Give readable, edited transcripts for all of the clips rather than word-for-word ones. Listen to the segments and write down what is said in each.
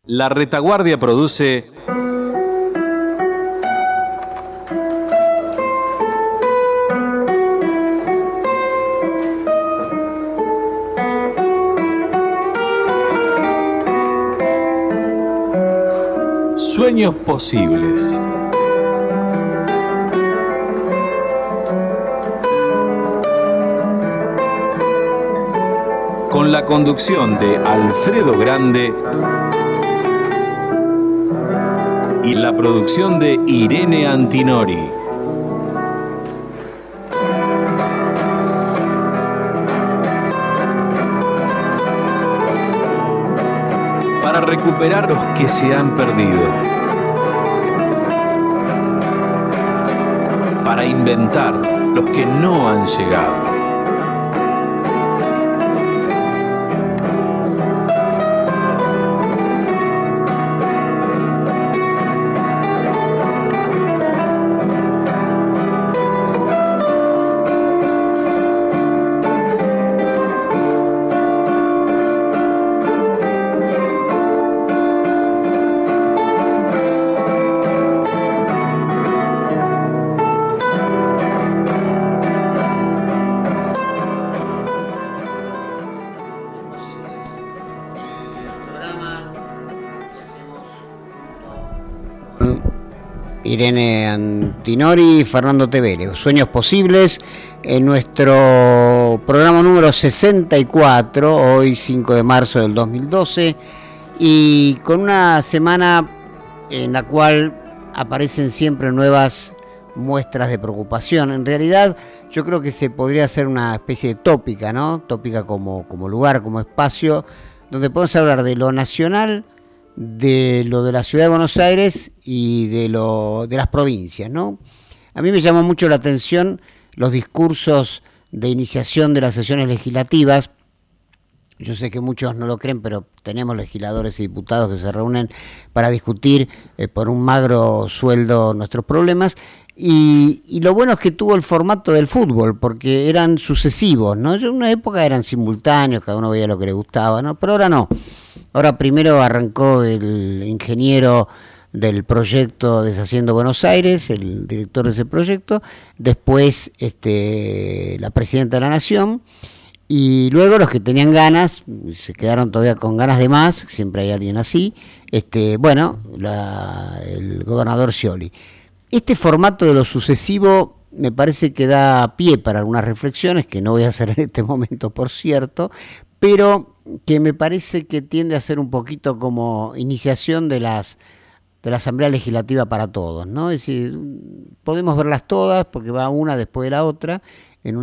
La Retaguardia produce Sueños Posibles. Con la conducción de Alfredo Grande y la producción de Irene Antinori. Para recuperar los que se han perdido. Para inventar los que no han llegado. Irene Antinori y Fernando Tevere, Sueños Posibles, en nuestro programa número 64, hoy 5 de marzo del 2012, y con una semana en la cual aparecen siempre nuevas muestras de preocupación. En realidad, yo creo que se podría hacer una especie de tópica, ¿no? Tópica como lugar, como espacio, donde podemos hablar de lo nacional, de lo de la ciudad de Buenos Aires y de las provincias, ¿no? A mí me llamó mucho la atención los discursos de iniciación de las sesiones legislativas. Yo sé que muchos no lo creen, pero tenemos legisladores y diputados que se reúnen para discutir por un magro sueldo nuestros problemas. Y lo bueno es que tuvo el formato del fútbol, porque eran sucesivos, ¿no? En una época eran simultáneos, cada uno veía lo que le gustaba, ¿no? Pero ahora no. Ahora primero arrancó el ingeniero del proyecto Deshaciendo Buenos Aires, el director de ese proyecto, después la presidenta de la Nación, y luego los que tenían ganas, se quedaron todavía con ganas de más, siempre hay alguien así, el gobernador Scioli. Este formato de lo sucesivo me parece que da pie para algunas reflexiones, que no voy a hacer en este momento, por cierto, pero que me parece que tiende a ser un poquito como iniciación de la Asamblea Legislativa para todos, ¿no? Es decir, podemos verlas todas porque va una después de la otra en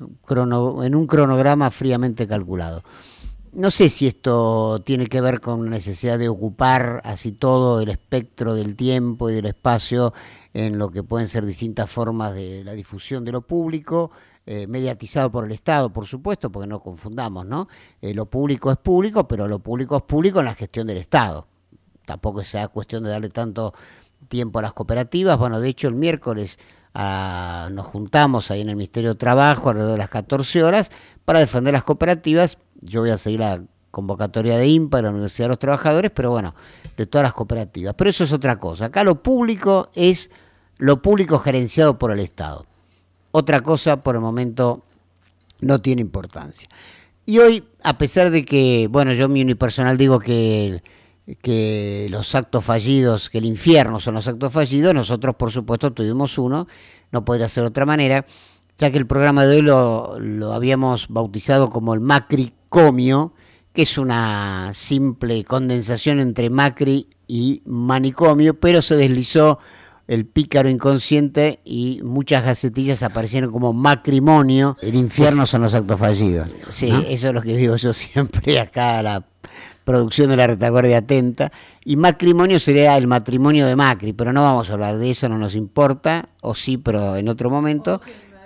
un cronograma fríamente calculado. No sé si esto tiene que ver con la necesidad de ocupar así todo el espectro del tiempo y del espacio en lo que pueden ser distintas formas de la difusión de lo público, mediatizado por el Estado, por supuesto, porque no confundamos, ¿no? Lo público es público, pero lo público es público en la gestión del Estado. Tampoco sea cuestión de darle tanto tiempo a las cooperativas. Bueno, de hecho, el miércoles nos juntamos ahí en el Ministerio de Trabajo alrededor de las 14 horas para defender las cooperativas. Yo voy a seguir la convocatoria de INPA, de la Universidad de los Trabajadores, pero bueno, de todas las cooperativas. Pero eso es otra cosa. Acá lo público es lo público gerenciado por el Estado. Otra cosa, por el momento, no tiene importancia. Y hoy, a pesar de que, bueno, yo mi unipersonal digo que los actos fallidos, que el infierno son los actos fallidos, nosotros, por supuesto, tuvimos uno, no podría ser de otra manera, ya que el programa de hoy lo habíamos bautizado como el Macricomio, que es una simple condensación entre Macri y manicomio, pero se deslizó el pícaro inconsciente y muchas gacetillas aparecieron como macrimonio. El infierno son los actos fallidos. Sí, ¿no? Eso es lo que digo yo siempre acá a la producción de la Retaguardia Atenta. Y matrimonio sería el matrimonio de Macri, pero no vamos a hablar de eso, no nos importa, o sí, pero en otro momento.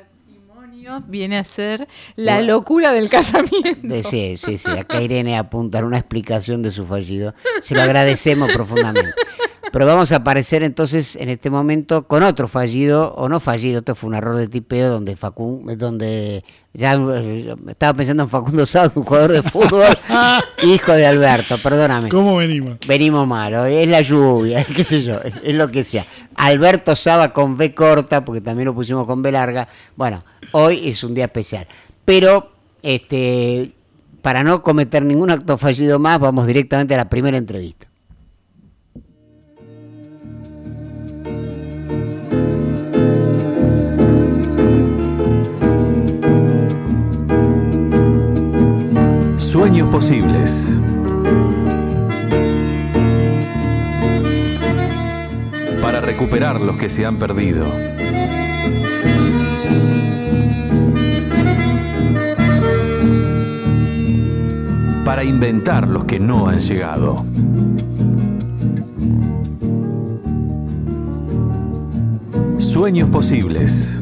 Viene a ser la locura del casamiento. Sí. Acá Irene apunta a una explicación de su fallido. Se lo agradecemos profundamente. Pero vamos a aparecer entonces en este momento con otro fallido, o no fallido, esto fue un error de tipeo donde ya estaba pensando en Facundo Saba, un jugador de fútbol, hijo de Alberto, perdóname. ¿Cómo venimos? Venimos mal, es la lluvia, qué sé yo, es lo que sea. Alberto Saba con B corta, porque también lo pusimos con B larga. Bueno, hoy es un día especial. Pero, para no cometer ningún acto fallido más, vamos directamente a la primera entrevista. Sueños posibles. Para recuperar los que se han perdido. Para inventar los que no han llegado. Sueños posibles.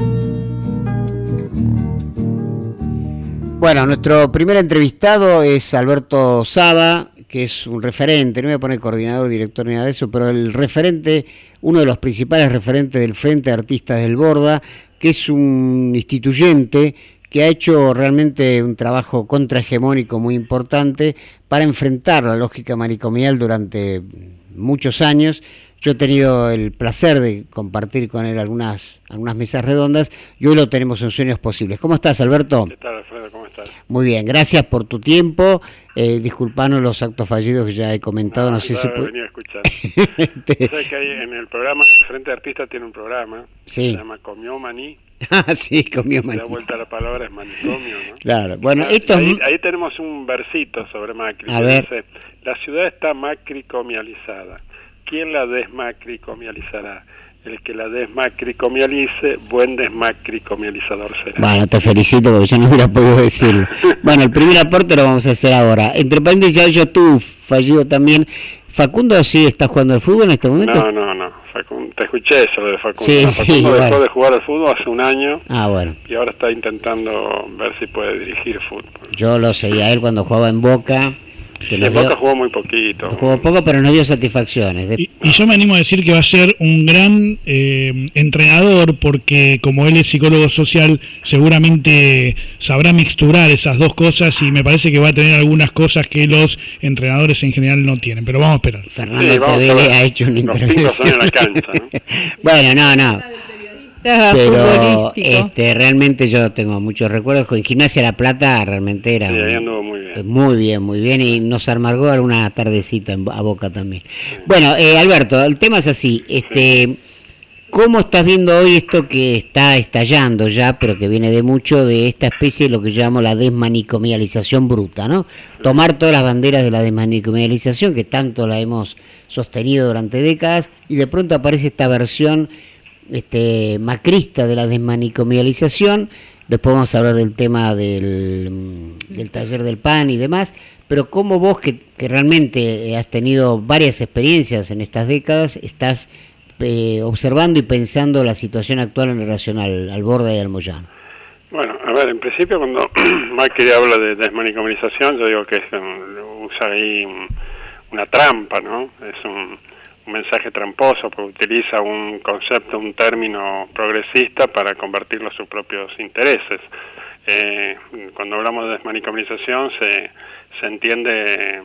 Bueno, nuestro primer entrevistado es Alberto Saba, que es un referente, no me voy a poner coordinador, director ni nada de eso, pero el referente, uno de los principales referentes del Frente de Artistas del Borda, que es un instituyente que ha hecho realmente un trabajo contrahegemónico muy importante para enfrentar la lógica manicomial durante muchos años. Yo he tenido el placer de compartir con él algunas mesas redondas y hoy lo tenemos en Sueños Posibles. ¿Cómo estás, Alberto? ¿Qué tal, Alfredo? ¿Cómo estás? Muy bien, gracias por tu tiempo. Disculpanos los actos fallidos que ya he comentado. No sé si venía a escuchar. ¿Sabes que hay en el programa, el Frente de Artistas tiene un programa sí. que se llama Comió Maní? Ah, sí, comió maní. Da vuelta la palabra es manicomio, ¿no? Claro, bueno, esto ahí tenemos un versito sobre Macri. A ver. Dice, la ciudad está macricomializada. ¿Quién la desmacricomializará? El que la desmacricomialice, buen desmacricomializador será. Bueno, te felicito porque yo no hubiera podido decirlo. Bueno, el primer aporte lo vamos a hacer ahora. Entre paréntesis, ya yo tú fallido también. ¿Facundo sí está jugando al fútbol en este momento? No. Facundo, te escuché eso de Facundo. Sí, Facundo sí, dejó de jugar al fútbol hace un año. Ah, bueno. Y ahora está intentando ver si puede dirigir fútbol. Yo lo seguía a él cuando jugaba en Boca. Que en Boca jugó muy poquito. Jugó poco, pero nos dio satisfacciones. Y yo me animo a decir que va a ser un gran entrenador, porque como él es psicólogo social, seguramente sabrá mixturar esas dos cosas y me parece que va a tener algunas cosas que los entrenadores en general no tienen. Pero vamos a esperar. Fernando Tevele ha hecho una intervención. En la cancha, ¿no? Bueno, no. Pero realmente yo tengo muchos recuerdos con Gimnasia La Plata, realmente era ahí anduvo muy bien y nos amargó alguna tardecita a Boca también. Bueno, Alberto, el tema es así, ¿cómo estás viendo hoy esto que está estallando ya, pero que viene de mucho, de esta especie de lo que yo llamo la desmanicomialización bruta, ¿no? Tomar todas las banderas de la desmanicomialización, que tanto la hemos sostenido durante décadas, y de pronto aparece esta versión macrista de la desmanicomialización. Después vamos a hablar del tema del taller del pan y demás, pero cómo vos que realmente has tenido varias experiencias en estas décadas, estás observando y pensando la situación actual en relación al Borda y al Moyano. Bueno, a ver, en principio cuando Macri habla de desmanicomialización, yo digo que usa ahí una trampa, ¿no? Es un mensaje tramposo, porque utiliza un concepto, un término progresista para convertirlo a sus propios intereses. Cuando hablamos de desmanicomialización se entiende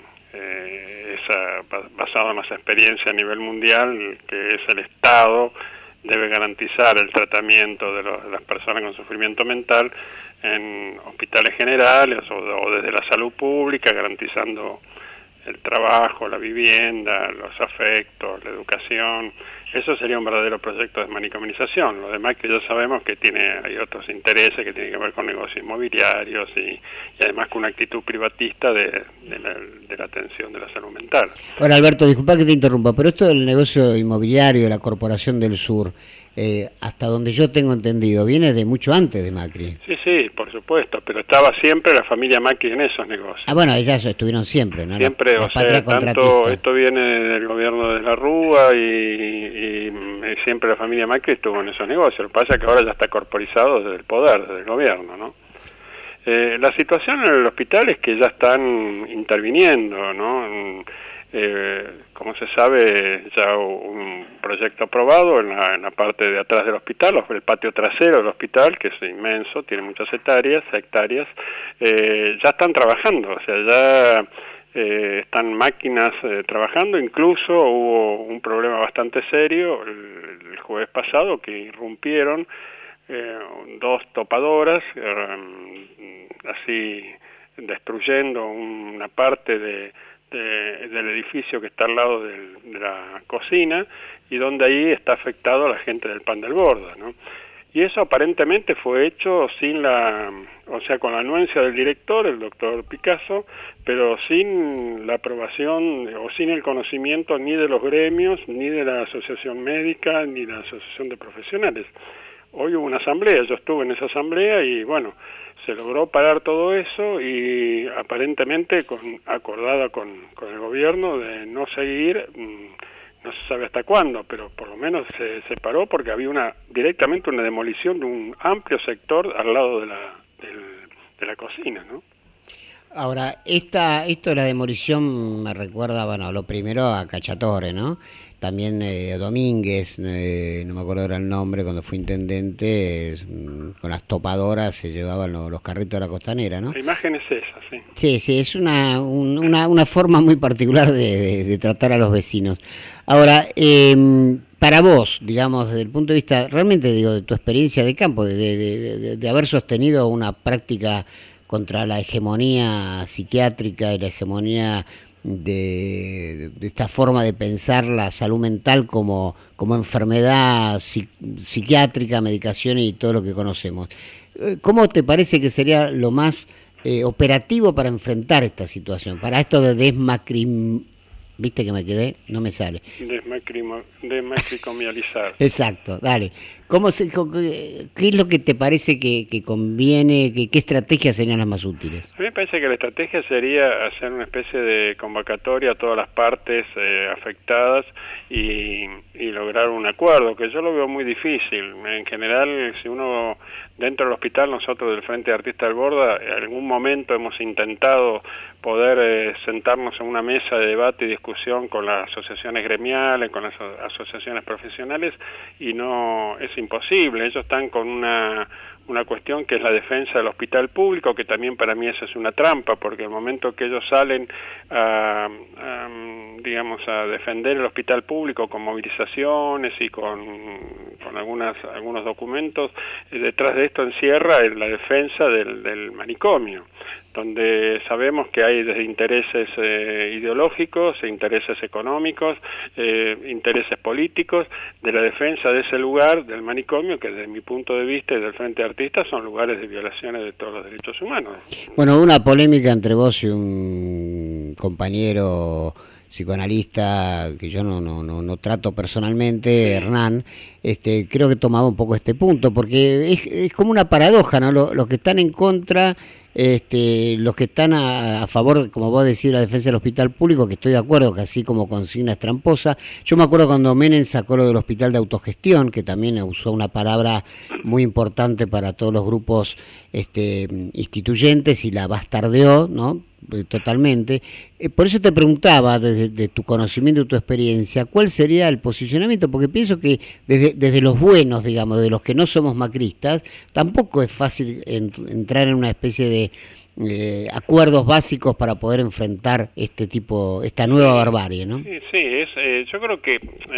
basado en las experiencias a nivel mundial, que es el Estado debe garantizar el tratamiento de las personas con sufrimiento mental en hospitales generales o desde la salud pública, garantizando el trabajo, la vivienda, los afectos, la educación. Eso sería un verdadero proyecto de desmanicomialización. Lo demás que ya sabemos que hay otros intereses que tienen que ver con negocios inmobiliarios y además con una actitud privatista de la atención de la salud mental. Ahora, Alberto, disculpa que te interrumpa, pero esto del negocio inmobiliario de la Corporación del Sur, hasta donde yo tengo entendido, viene de mucho antes de Macri. Sí, por supuesto, pero estaba siempre la familia Macri en esos negocios. Ah, bueno, ellas estuvieron siempre, ¿no? Siempre, o sea, tanto esto viene del gobierno de la Rúa y siempre la familia Macri estuvo en esos negocios. Lo que pasa es que ahora ya está corporizado desde el poder, desde el gobierno, ¿no? La situación en el hospital es que ya están interviniendo, ¿no? como se sabe, ya un proyecto aprobado en la parte de atrás del hospital, el patio trasero del hospital, que es inmenso, tiene muchas hectáreas, ya están trabajando, o sea, ya están máquinas trabajando. Incluso hubo un problema bastante serio el jueves pasado, que irrumpieron dos topadoras, así destruyendo una parte del edificio que está al lado de la cocina, y donde ahí está afectado a la gente del Pan del Borda, ¿no? Y eso aparentemente fue hecho con la anuencia del director, el doctor Picasso, pero sin la aprobación o sin el conocimiento ni de los gremios, ni de la asociación médica, ni de la asociación de profesionales. Hoy hubo una asamblea, yo estuve en esa asamblea y bueno, se logró parar todo eso, y aparentemente acordada con el gobierno de no seguir, no se sabe hasta cuándo, pero por lo menos se paró, porque había directamente una demolición de un amplio sector al lado de la cocina, ¿no? Ahora, esto de la demolición me recuerda, bueno, lo primero a Cacciatore, ¿no? También Domínguez, no me acuerdo ahora el nombre, cuando fue intendente, con las topadoras se llevaban los carritos de la costanera, ¿no? La imagen es esa, sí. Sí, es una forma muy particular de tratar a los vecinos. Ahora, para vos, digamos, desde el punto de vista, realmente digo, de tu experiencia de campo, de haber sostenido una práctica contra la hegemonía psiquiátrica y la hegemonía de esta forma de pensar la salud mental como enfermedad psiquiátrica, medicación y todo lo que conocemos. ¿Cómo te parece que sería lo más operativo para enfrentar esta situación? Para esto de ¿Viste que me quedé? No me sale. Desmacricomializar. Exacto, dale. ¿Qué es lo que te parece que conviene? ¿Qué estrategias serían las más útiles? A mí me parece que la estrategia sería hacer una especie de convocatoria a todas las partes afectadas y lograr un acuerdo, que yo lo veo muy difícil. En general, si uno dentro del hospital, nosotros del Frente de Artistas del Borda, en algún momento hemos intentado poder sentarnos en una mesa de debate y discusión con las asociaciones gremiales, con las asociaciones profesionales, y no es imposible. Ellos están con una cuestión que es la defensa del hospital público, que también para mí eso es una trampa, porque el momento que ellos salen a defender el hospital público con movilizaciones y con algunos documentos, detrás de esto encierra la defensa del manicomio, donde sabemos que hay desde intereses ideológicos, intereses económicos, intereses políticos, de la defensa de ese lugar, del manicomio, que desde mi punto de vista y del Frente de Artistas son lugares de violaciones de todos los derechos humanos. Bueno, una polémica entre vos y un compañero psicoanalista que yo no trato personalmente, Hernán, creo que tomaba un poco este punto, porque es como una paradoja, ¿no? Los que están en contra, los que están a favor, como vos decís, de la defensa del hospital público, que estoy de acuerdo que así como consigna es tramposa. Yo me acuerdo cuando Menem sacó lo del hospital de autogestión, que también usó una palabra muy importante para todos los grupos instituyentes, y la bastardeó, ¿no? Totalmente. Por eso te preguntaba, desde tu conocimiento y tu experiencia, ¿cuál sería el posicionamiento? Porque pienso que desde los buenos, digamos, de los que no somos macristas, tampoco es fácil entrar en una especie de acuerdos básicos para poder enfrentar esta nueva barbarie, ¿no? Sí, yo creo que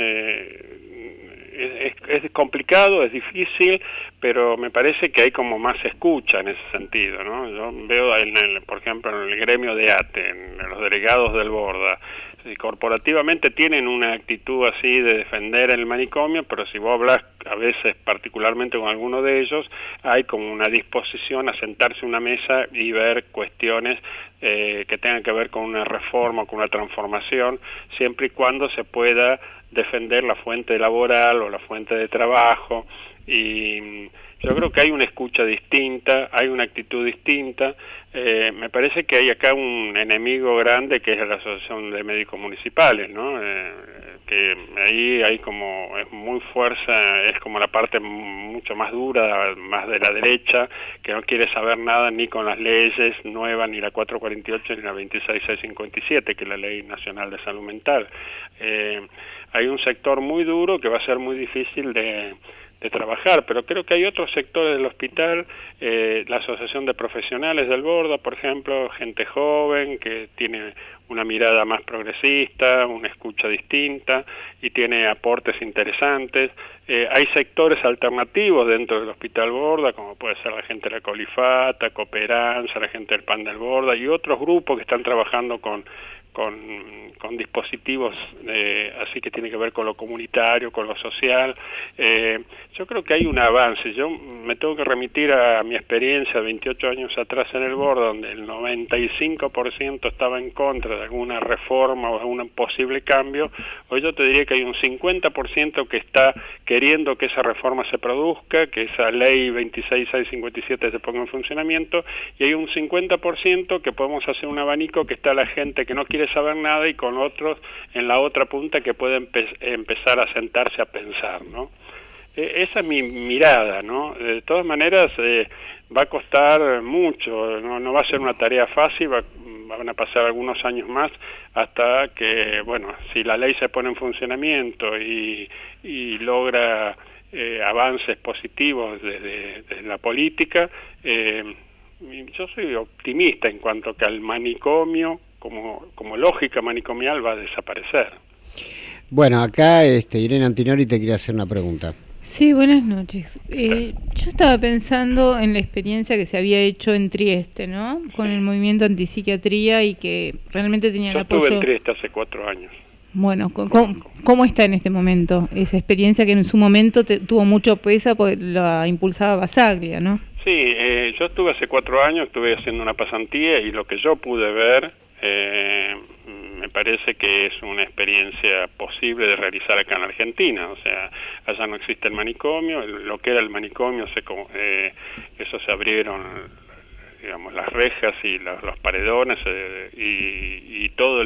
es complicado, es difícil, pero me parece que hay como más escucha en ese sentido, ¿no? Yo veo, por ejemplo, en el gremio de ATE, en los delegados del Borda, corporativamente tienen una actitud así de defender el manicomio, pero si vos hablas a veces particularmente con alguno de ellos, hay como una disposición a sentarse a una mesa y ver cuestiones que tengan que ver con una reforma, con una transformación, siempre y cuando se pueda defender la fuente laboral o la fuente de trabajo, y yo creo que hay una escucha distinta, hay una actitud distinta. Me parece que hay acá un enemigo grande que es la Asociación de Médicos Municipales, ¿no? Que ahí hay como, es muy fuerza, es como la parte mucho más dura, más de la derecha, que no quiere saber nada ni con las leyes nuevas, ni la 448 ni la 26657, que es la Ley Nacional de Salud Mental. Hay un sector muy duro que va a ser muy difícil de trabajar, pero creo que hay otros sectores del hospital, la Asociación de Profesionales del Borda, por ejemplo, gente joven que tiene una mirada más progresista, una escucha distinta y tiene aportes interesantes. Hay sectores alternativos dentro del Hospital Borda, como puede ser la gente de la Colifata, Cooperanza, la gente del Pan del Borda y otros grupos que están trabajando con dispositivos así que tiene que ver con lo comunitario, con lo social. Yo creo que hay un avance. Yo me tengo que remitir a mi experiencia 28 años atrás en el Borda, donde el 95% estaba en contra de alguna reforma o algún posible cambio. Hoy yo te diría que hay un 50% que está queriendo que esa reforma se produzca, que esa ley 26657 se ponga en funcionamiento, y hay un 50% que podemos hacer un abanico, que está la gente que no quiere saber nada y con otros en la otra punta que pueden empezar a sentarse a pensar, ¿no? Esa es mi mirada, ¿no? De todas maneras va a costar mucho, no va a ser una tarea fácil, van a pasar algunos años más hasta que, bueno, si la ley se pone en funcionamiento y logra avances positivos desde la política, yo soy optimista en cuanto que al manicomio como lógica manicomial va a desaparecer. Bueno, acá Irene Antinori te quería hacer una pregunta. Sí, buenas noches. Yo estaba pensando en la experiencia que se había hecho en Trieste, ¿no? Con el movimiento antipsiquiatría y que realmente tenía el apoyo. Yo estuve en Trieste hace 4 años. Bueno, ¿cómo está en este momento esa experiencia que en su momento tuvo mucho peso porque la impulsaba Basaglia, ¿no? Sí, yo estuve hace 4 años, estuve haciendo una pasantía y lo que yo pude ver me parece que es una experiencia posible de realizar acá en Argentina. O sea, allá no existe el manicomio, lo que era el manicomio, eso se abrieron, digamos, las rejas y los paredones y todo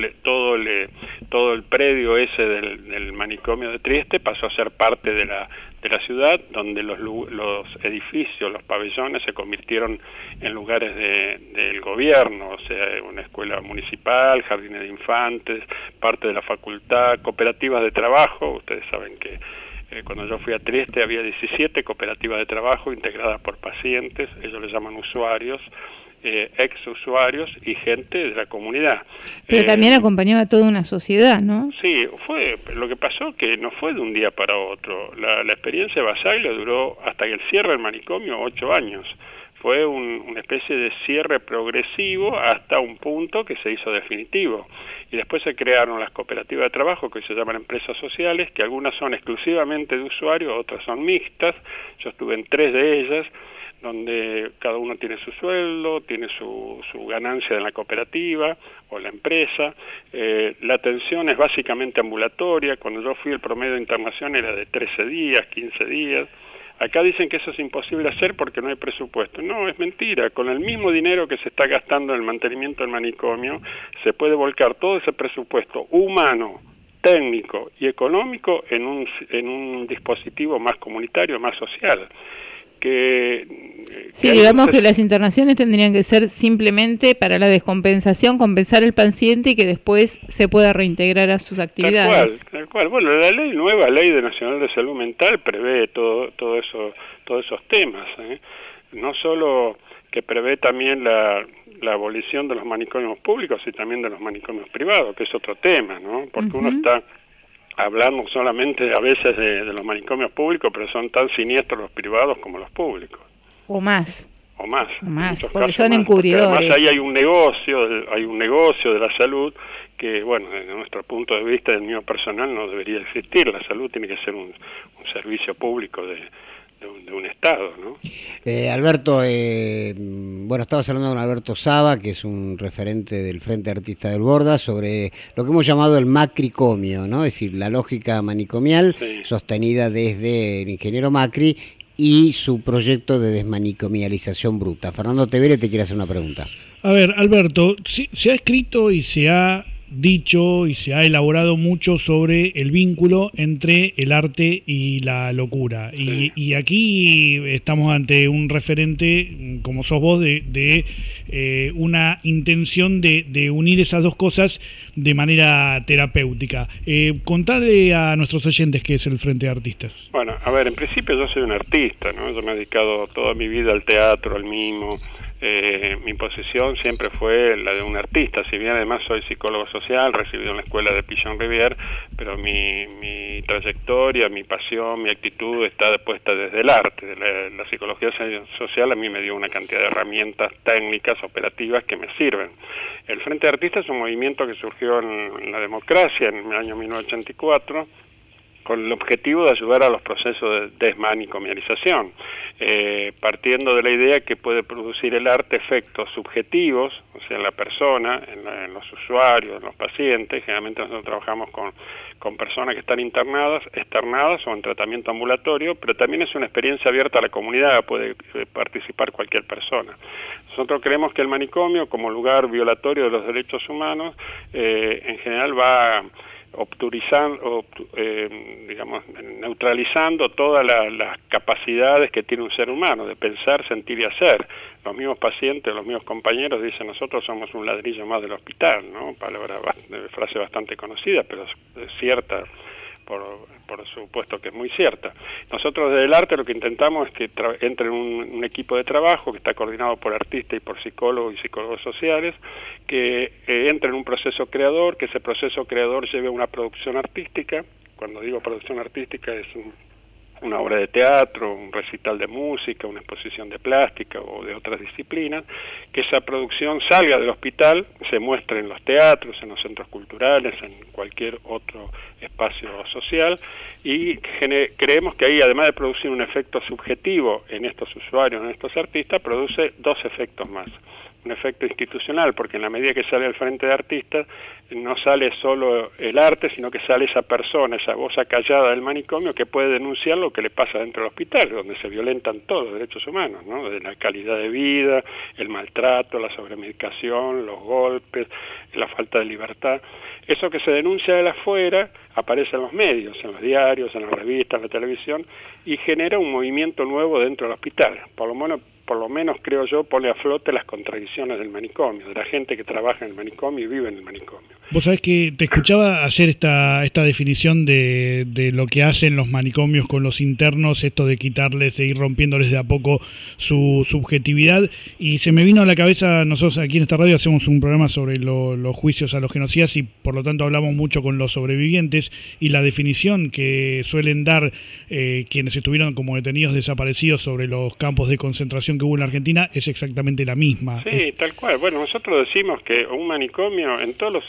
el predio ese del manicomio de Trieste pasó a ser parte de la ciudad, donde los edificios, los pabellones se convirtieron en lugares del gobierno, o sea, una escuela municipal, jardines de infantes, parte de la facultad, cooperativas de trabajo. Ustedes saben que cuando yo fui a Trieste había 17 cooperativas de trabajo integradas por pacientes, ellos les llaman usuarios, ex usuarios y gente de la comunidad. Pero también acompañaba a toda una sociedad, ¿no? Sí, lo que pasó que no fue de un día para otro. La experiencia de Basaglia duró hasta que el cierre del manicomio 8 años. Fue una especie de cierre progresivo hasta un punto que se hizo definitivo. Y después se crearon las cooperativas de trabajo, que se llaman empresas sociales, que algunas son exclusivamente de usuarios, otras son mixtas. Yo estuve en 3 de ellas, donde cada uno tiene su sueldo, tiene su ganancia en la cooperativa o la empresa. La atención es básicamente ambulatoria. Cuando yo fui, el promedio de internación era de 13 días, 15 días. Acá dicen que eso es imposible hacer porque no hay presupuesto. No, es mentira. Con el mismo dinero que se está gastando en el mantenimiento del manicomio, se puede volcar todo ese presupuesto humano, técnico y económico en un dispositivo más comunitario, más social. Sí, digamos que las internaciones tendrían que ser simplemente para la descompensación, compensar al paciente y que después se pueda reintegrar a sus actividades. Tal cual. Bueno, la nueva ley nacional de salud mental prevé todos esos temas, no solo que prevé también la abolición de los manicomios públicos y también de los manicomios privados, que es otro tema, ¿no? Porque uno está hablando solamente a veces de los manicomios públicos, pero son tan siniestros los privados como los públicos. O más, porque son encubridores. Además ahí hay un negocio de la salud que, bueno, desde nuestro punto de vista, del mío personal, no debería existir. La salud tiene que ser un servicio público de un Estado, ¿no? Alberto, bueno, estabas hablando con Alberto Saba, que es un referente del Frente Artista del Borda, sobre lo que hemos llamado el macricomio, ¿no? Es decir, la lógica manicomial sostenida desde el ingeniero Macri y su proyecto de desmanicomialización bruta. Fernando Tevere te quiere hacer una pregunta. A ver, Alberto, se ha escrito y se ha dicho y se ha elaborado mucho sobre el vínculo entre el arte y la locura. Y aquí estamos ante un referente, como sos vos, de una intención de unir esas dos cosas de manera terapéutica. Contale a nuestros oyentes qué es el Frente de Artistas. Bueno, a ver, en principio yo soy un artista, ¿no? Yo me he dedicado toda mi vida al teatro, al mimo. Mi posición siempre fue la de un artista, si bien además soy psicólogo social, recibido en la escuela de Pichon-Rivière, pero mi trayectoria, mi pasión, mi actitud está puesta desde el arte. La psicología social a mí me dio una cantidad de herramientas técnicas, operativas que me sirven. El Frente de Artistas es un movimiento que surgió en la democracia en el año 1984, con el objetivo de ayudar a los procesos de desmanicomialización, partiendo de la idea que puede producir el arte efectos subjetivos, o sea, en la persona, en los usuarios, en los pacientes. Generalmente nosotros trabajamos con personas que están externadas o en tratamiento ambulatorio, pero también es una experiencia abierta a la comunidad, puede participar cualquier persona. Nosotros creemos que el manicomio, como lugar violatorio de los derechos humanos, en general va neutralizando todas las capacidades que tiene un ser humano de pensar, sentir y hacer. Los mismos pacientes, los mismos compañeros dicen: nosotros somos un ladrillo más del hospital, ¿no? Frase bastante conocida, pero es cierta, por supuesto que es muy cierta. Nosotros desde el arte lo que intentamos es que entre un equipo de trabajo que está coordinado por artistas y por psicólogos y psicólogos sociales, que entre en un proceso creador, que ese proceso creador lleve a una producción artística. Cuando digo producción artística es una obra de teatro, un recital de música, una exposición de plástica o de otras disciplinas, que esa producción salga del hospital, se muestre en los teatros, en los centros culturales, en cualquier otro espacio social, y creemos que ahí, además de producir un efecto subjetivo en estos usuarios, en estos artistas, produce dos efectos más. Un efecto institucional, porque en la medida que sale el Frente de Artistas, no sale solo el arte, sino que sale esa persona, esa voz acallada del manicomio que puede denunciar lo que le pasa dentro del hospital, donde se violentan todos los derechos humanos, ¿no? De la calidad de vida, el maltrato, la sobremedicación, los golpes, la falta de libertad. Eso que se denuncia de afuera aparece en los medios, en los diarios, en las revistas, en la televisión, y genera un movimiento nuevo dentro del hospital. Por lo menos creo yo, pone a flote las contradicciones del manicomio, de la gente que trabaja en el manicomio y vive en el manicomio. Vos sabés que te escuchaba hacer esta definición de lo que hacen los manicomios con los internos, esto de quitarles, de ir rompiéndoles de a poco su subjetividad, y se me vino a la cabeza, nosotros aquí en esta radio hacemos un programa sobre los juicios a los genocidas y por lo tanto hablamos mucho con los sobrevivientes, y la definición que suelen dar quienes estuvieron como detenidos desaparecidos sobre los campos de concentración que hubo en la Argentina es exactamente la misma. Sí, tal cual. Bueno, nosotros decimos que un manicomio en todos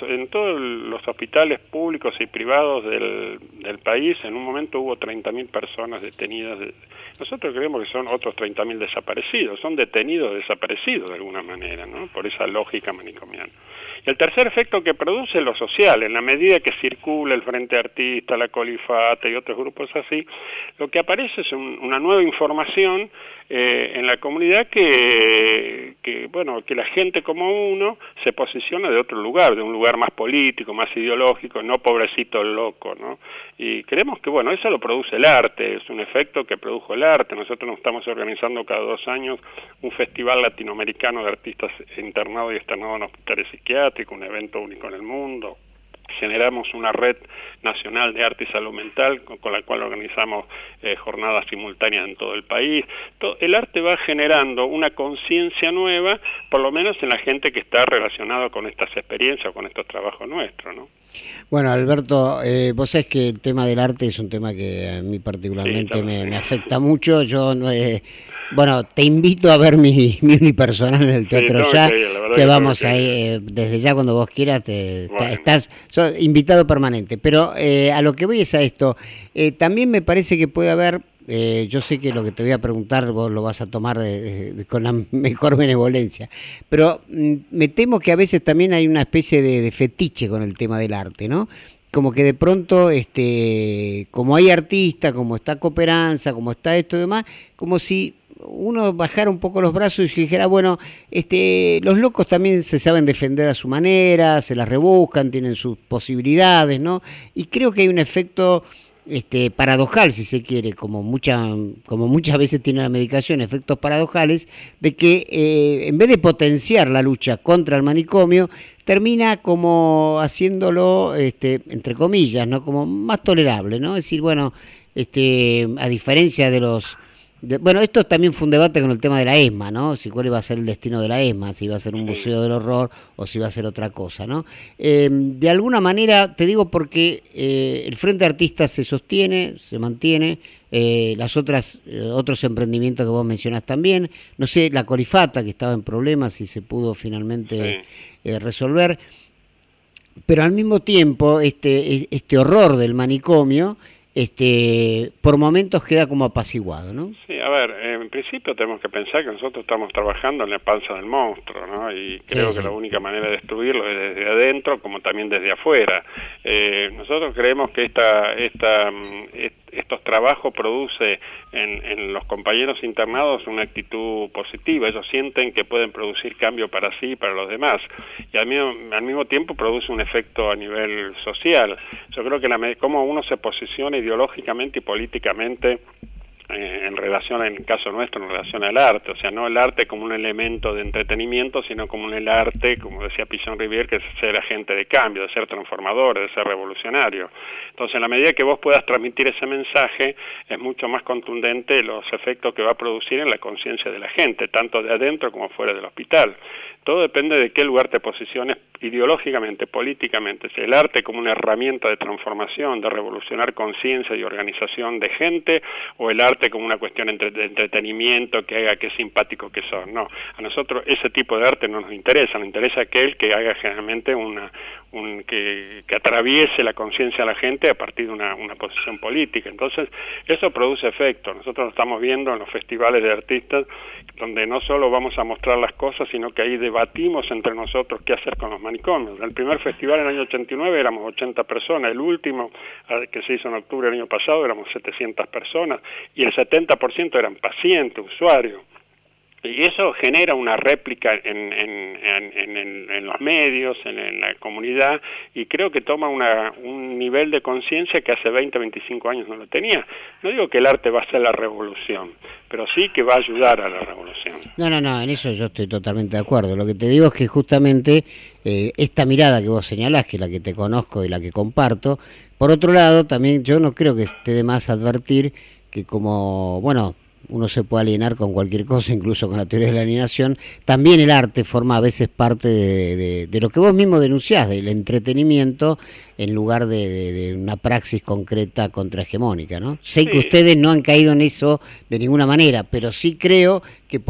los hospitales públicos y privados del país, en un momento hubo 30.000 personas detenidas. Nosotros creemos que son otros 30.000 desaparecidos, son detenidos desaparecidos de alguna manera, ¿no? Por esa lógica manicomial. Y el tercer efecto que produce es lo social. En la medida que circula el Frente Artista, la Colifata y otros grupos así, lo que aparece es una nueva información en la comunidad que la gente como uno se posiciona de otro lugar, de un lugar más político, más ideológico, no pobrecito el loco, ¿no? Y creemos que, eso lo produce el arte, es un efecto que produjo el arte. Nosotros nos estamos organizando cada 2 años un festival latinoamericano de artistas internados y externados en hospitales psiquiátricos, un evento único en el mundo. Generamos una red nacional de arte y salud mental con la cual organizamos jornadas simultáneas en todo el país. El arte va generando una conciencia nueva, por lo menos en la gente que está relacionada con estas experiencias o con estos trabajos nuestros, ¿no? Bueno, Alberto, vos sabés que el tema del arte es un tema que a mí particularmente me afecta mucho. Yo te invito a ver mi unipersonal en el Teatro Ya, que vamos ahí, desde ya cuando vos quieras, sos invitado permanente. Pero a lo que voy es a esto, también me parece que puede haber yo sé que lo que te voy a preguntar vos lo vas a tomar con la mejor benevolencia, pero me temo que a veces también hay una especie de fetiche con el tema del arte, ¿no? Como que de pronto, como hay artistas, como está Cooperanza, como está esto y demás, como si uno bajara un poco los brazos y dijera, bueno, los locos también se saben defender a su manera, se las rebuscan, tienen sus posibilidades, ¿no? Y creo que hay un efecto paradojal, si se quiere, como muchas veces tiene la medicación, efectos paradojales, de que en vez de potenciar la lucha contra el manicomio, termina como haciéndolo, entre comillas, ¿no? Como más tolerable, ¿no? Es decir, bueno, a diferencia de los... bueno, esto también fue un debate con el tema de la ESMA, ¿no? Si cuál iba a ser el destino de la ESMA, si iba a ser un museo del horror o si iba a ser otra cosa, ¿no? De alguna manera, te digo porque el Frente de Artistas se sostiene, se mantiene, otros emprendimientos que vos mencionás también, no sé, la Corifata, que estaba en problemas y se pudo finalmente resolver, pero al mismo tiempo este horror del manicomio por momentos queda como apaciguado, ¿no? Sí, a ver, en principio tenemos que pensar que nosotros estamos trabajando en la panza del monstruo, ¿no? Y creo que la única manera de destruirlo es desde adentro como también desde afuera. Nosotros creemos que estos trabajos produce en los compañeros internados una actitud positiva. Ellos sienten que pueden producir cambio para sí y para los demás, y al mismo tiempo produce un efecto a nivel social. Yo creo que cómo uno se posiciona ideológicamente y políticamente en relación, en el caso nuestro, en relación al arte, o sea, no el arte como un elemento de entretenimiento, sino como el arte, como decía Pichon Rivière, que es ser agente de cambio, de ser transformador, de ser revolucionario. Entonces, en la medida que vos puedas transmitir ese mensaje, es mucho más contundente los efectos que va a producir en la conciencia de la gente, tanto de adentro como fuera del hospital. Todo depende de qué lugar te posiciones ideológicamente, políticamente. Si el arte como una herramienta de transformación, de revolucionar conciencia y organización de gente, o el arte como una cuestión de entretenimiento que haga que simpático que son. No, a nosotros ese tipo de arte no nos interesa aquel que haga generalmente que atraviese la conciencia de la gente a partir de una posición política. Entonces, eso produce efecto. Nosotros lo estamos viendo en los festivales de artistas, donde no solo vamos a mostrar las cosas, sino que ahí debatimos entre nosotros qué hacer con los manicomios. El primer festival en el año 89 éramos 80 personas, el último, que se hizo en octubre del año pasado, éramos 700 personas, y el 70% eran pacientes, usuarios. Y eso genera una réplica en los medios, en la comunidad, y creo que toma un nivel de conciencia que hace 20, 25 años no lo tenía. No digo que el arte va a ser la revolución, pero sí que va a ayudar a la revolución. No, en eso yo estoy totalmente de acuerdo. Lo que te digo es que justamente esta mirada que vos señalás, que es la que te conozco y la que comparto, por otro lado, también yo no creo que esté de más advertir que como, bueno, uno se puede alienar con cualquier cosa, incluso con la teoría de la alienación, también el arte forma a veces parte de lo que vos mismo denunciás, del entretenimiento, en lugar de una praxis concreta contrahegemónica, ¿no? Sé que ustedes no han caído en eso de ninguna manera, pero sí creo que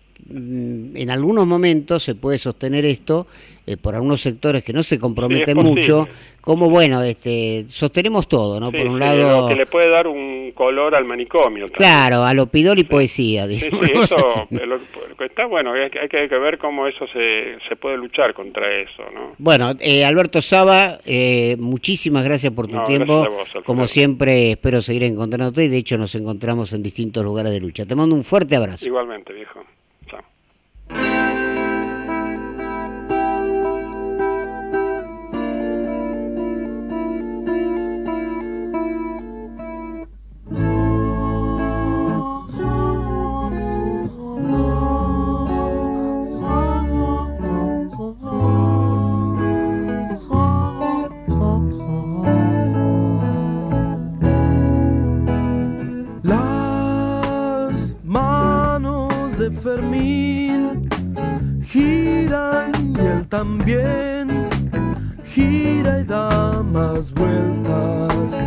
en algunos momentos se puede sostener esto por algunos sectores que no se comprometen mucho, como bueno, sostenemos todo, ¿no? Por un lado, lo que le puede dar un color al manicomio también. Claro, a lo pidol y poesía, digamos. Sí, eso lo que está bueno, hay que ver cómo eso se puede luchar contra eso, ¿no? Bueno, Alberto Saba, muchísimas gracias por tu tiempo. Gracias a vos, como siempre, espero seguir encontrándote, y de hecho nos encontramos en distintos lugares de lucha. Te mando un fuerte abrazo. Igualmente, viejo. Chao. Fermín giran y él también gira y da más vueltas.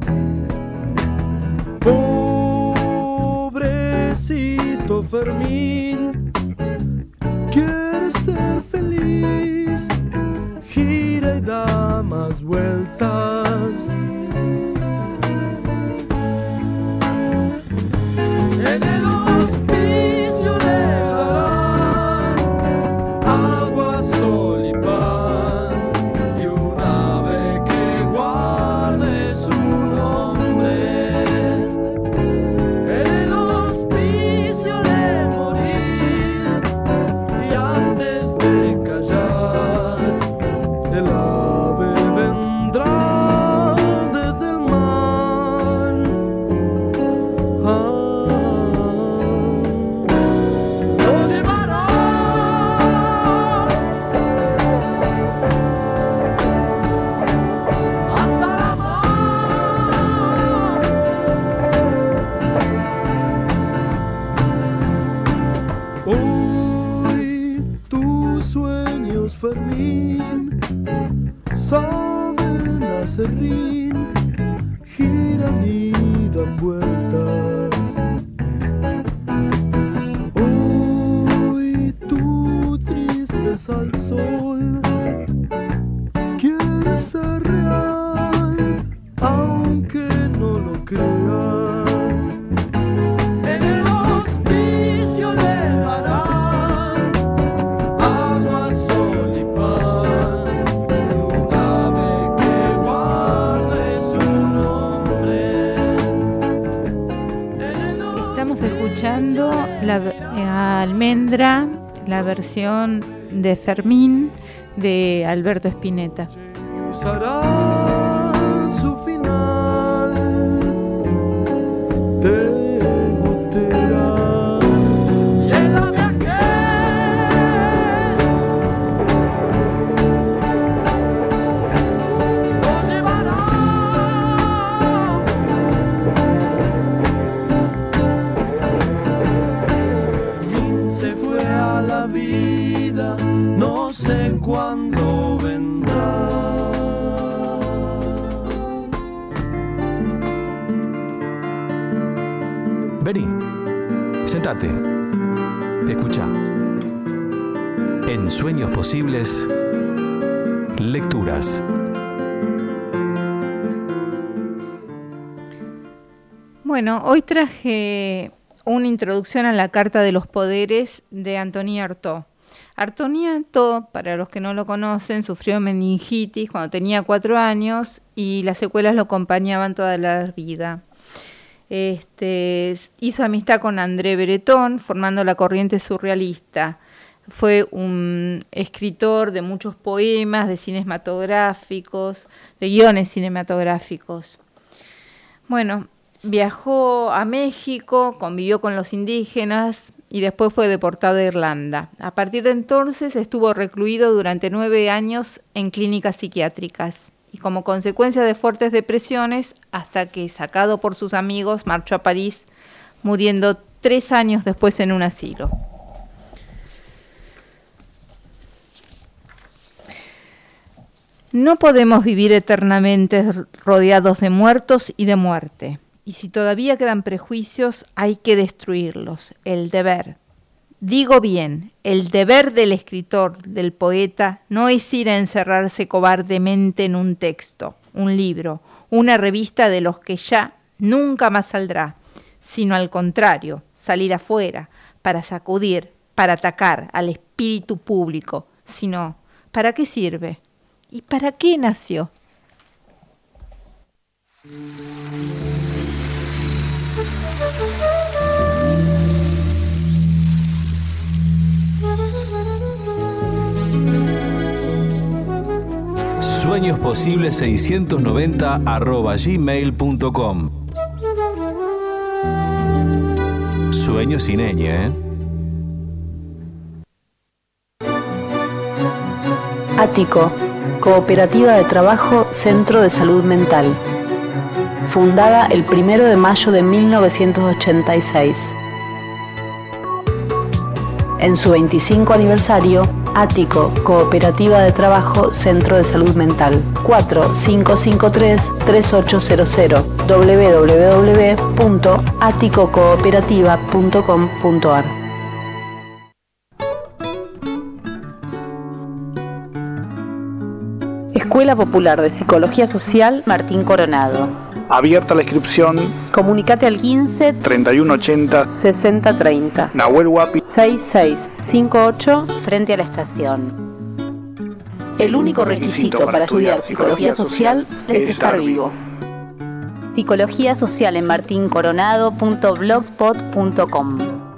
Pobrecito Fermín quiere ser feliz, gira y da más vueltas. dan vueltas. Hoy tu tristeza al sol quiere ser real, aunque no lo creas. En el hospicio le darán agua, sol y pan, y un ave que guarde su nombre. Estamos escuchando a Almendra, la versión de Fermín de Alberto Spinetta. Usará su final de gotera y el ave aquel lo llevará. Min se fue a la vida, no sé cuándo vendrá. Vení, sentate, escucha. En Sueños Posibles, lecturas. Bueno, hoy traje una introducción a la Carta de los Poderes de Antoni Artaud. Antoni Artaud, para los que no lo conocen, sufrió meningitis cuando tenía 4 años y las secuelas lo acompañaban toda la vida. Hizo amistad con André Breton, formando la corriente surrealista. Fue un escritor de muchos poemas, de cinematográficos, de guiones cinematográficos. Bueno, viajó a México, convivió con los indígenas y después fue deportado a Irlanda. A partir de entonces estuvo recluido durante 9 años en clínicas psiquiátricas y como consecuencia de fuertes depresiones, hasta que, sacado por sus amigos, marchó a París, muriendo 3 años después en un asilo. No podemos vivir eternamente rodeados de muertos y de muerte. Y si todavía quedan prejuicios, hay que destruirlos. El deber. Digo bien, el deber del escritor, del poeta, no es ir a encerrarse cobardemente en un texto, un libro, una revista de los que ya nunca más saldrá, sino al contrario, salir afuera, para sacudir, para atacar al espíritu público. Sino, ¿para qué sirve? ¿Y para qué nació? Sueñosposibles690@gmail.com. Sueños sin ñ, ¿eh? Ático, Cooperativa de Trabajo Centro de Salud Mental. Fundada el 1 de mayo de 1986. En su 25 aniversario, Ático, Cooperativa de Trabajo Centro de Salud Mental. 4553-3800 www.aticocooperativa.com.ar. Escuela Popular de Psicología Social Martín Coronado. Abierta la inscripción. Comunicate al 15 3180 6030. Nahuel Huapi 6658 frente a la estación. El único requisito para estudiar psicología social es estar vivo. Psicología Social en martincoronado.blogspot.com.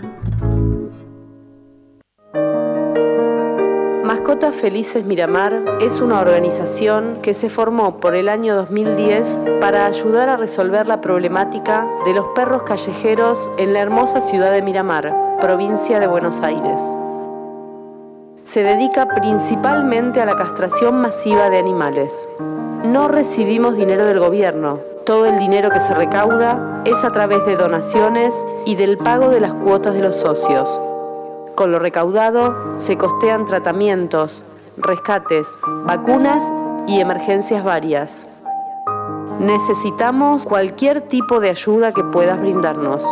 Mascotas Felices Miramar es una organización que se formó por el año 2010 para ayudar a resolver la problemática de los perros callejeros en la hermosa ciudad de Miramar, provincia de Buenos Aires. Se dedica principalmente a la castración masiva de animales. No recibimos dinero del gobierno. Todo el dinero que se recauda es a través de donaciones y del pago de las cuotas de los socios. Con lo recaudado se costean tratamientos, rescates, vacunas y emergencias varias. Necesitamos cualquier tipo de ayuda que puedas brindarnos.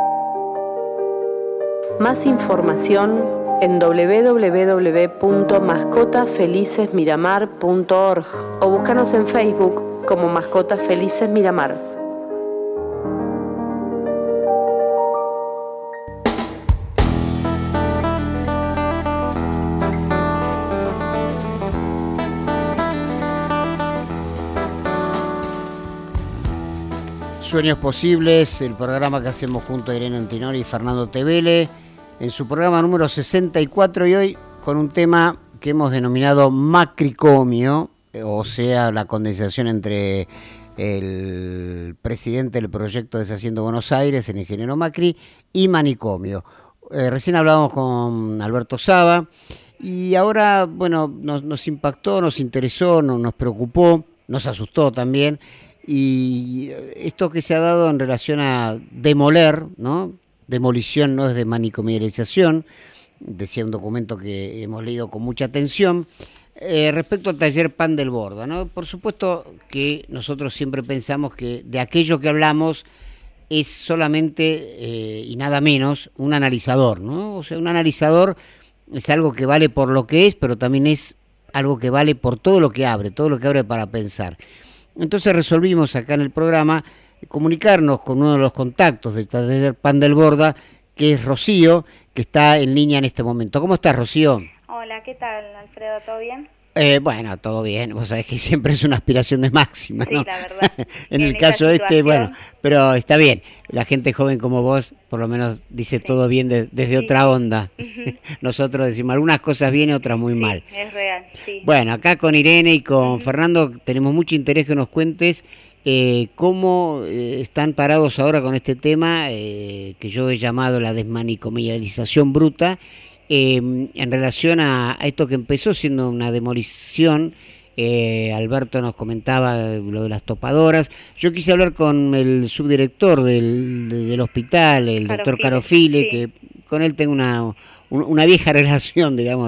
Más información en www.mascotasfelicesmiramar.org o búscanos en Facebook como Mascotas Felices Miramar. Sueños Posibles, el programa que hacemos junto a Irene Antinori y Fernando Tevele, en su programa número 64, y hoy con un tema que hemos denominado macricomio, o sea, la condensación entre el presidente del proyecto Deshaciendo Buenos Aires, el ingeniero Macri, y manicomio. Recién hablábamos con Alberto Saba, y ahora, bueno, nos impactó, nos interesó, nos preocupó, nos asustó también, y esto que se ha dado en relación a demoler, ¿no? Demolición no es de manicomialización, decía un documento que hemos leído con mucha atención, respecto al taller Pan del Borda, ¿no? Por supuesto que nosotros siempre pensamos que de aquello que hablamos es solamente y nada menos un analizador, ¿no? O sea, un analizador es algo que vale por lo que es, pero también es algo que vale por todo lo que abre para pensar. Entonces resolvimos acá en el programa comunicarnos con uno de los contactos del taller Pan del Borda, que es Rocío, que está en línea en este momento. ¿Cómo estás, Rocío? Hola, ¿qué tal, Alfredo? ¿Todo bien? Bueno, todo bien. Vos sabés que siempre es una aspiración de máxima, ¿no? Sí, la verdad. En el caso bueno, pero está bien. La gente joven como vos, por lo menos, dice todo bien desde otra onda. Nosotros decimos algunas cosas bien y otras muy mal. Es real, sí. Bueno, acá con Irene y con Fernando tenemos mucho interés que nos cuentes cómo están parados ahora con este tema que yo he llamado la desmanicomialización bruta, en relación a esto que empezó siendo una demolición. Alberto nos comentaba lo de las topadoras. Yo quise hablar con el subdirector del hospital, el doctor Carofile, sí, que con él tengo una vieja relación, digamos,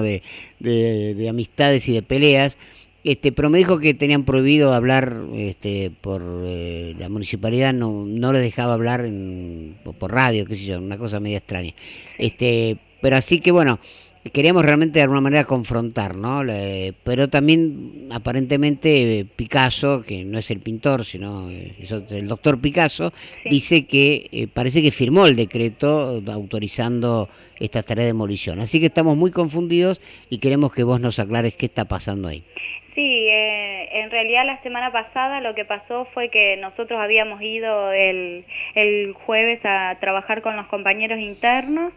de amistades y de peleas. Pero me dijo que tenían prohibido hablar por la municipalidad, no les dejaba hablar por radio, qué sé yo, una cosa media extraña. Pero así que bueno, queríamos realmente de alguna manera confrontar, ¿no? Pero también aparentemente Picasso, que no es el pintor, sino el doctor Picasso, sí, dice que parece que firmó el decreto autorizando esta tarea de demolición. Así que estamos muy confundidos y queremos que vos nos aclares qué está pasando ahí. Sí, en realidad la semana pasada lo que pasó fue que nosotros habíamos ido el jueves a trabajar con los compañeros internos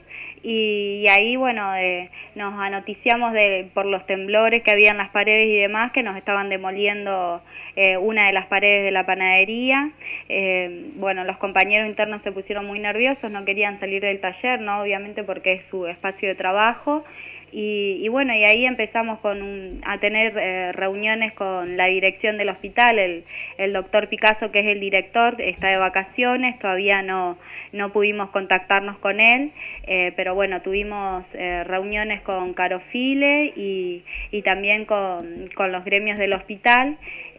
y ahí, bueno, nos anoticiamos por los temblores que había en las paredes y demás, que nos estaban demoliendo una de las paredes de la panadería. Bueno, los compañeros internos se pusieron muy nerviosos, no querían salir del taller, ¿no? Obviamente porque es su espacio de trabajo. Y bueno, y ahí empezamos a tener reuniones con la dirección del hospital. El doctor Picasso, que es el director, está de vacaciones, todavía no pudimos contactarnos con él, pero bueno, tuvimos reuniones con Carofile y también con los gremios del hospital.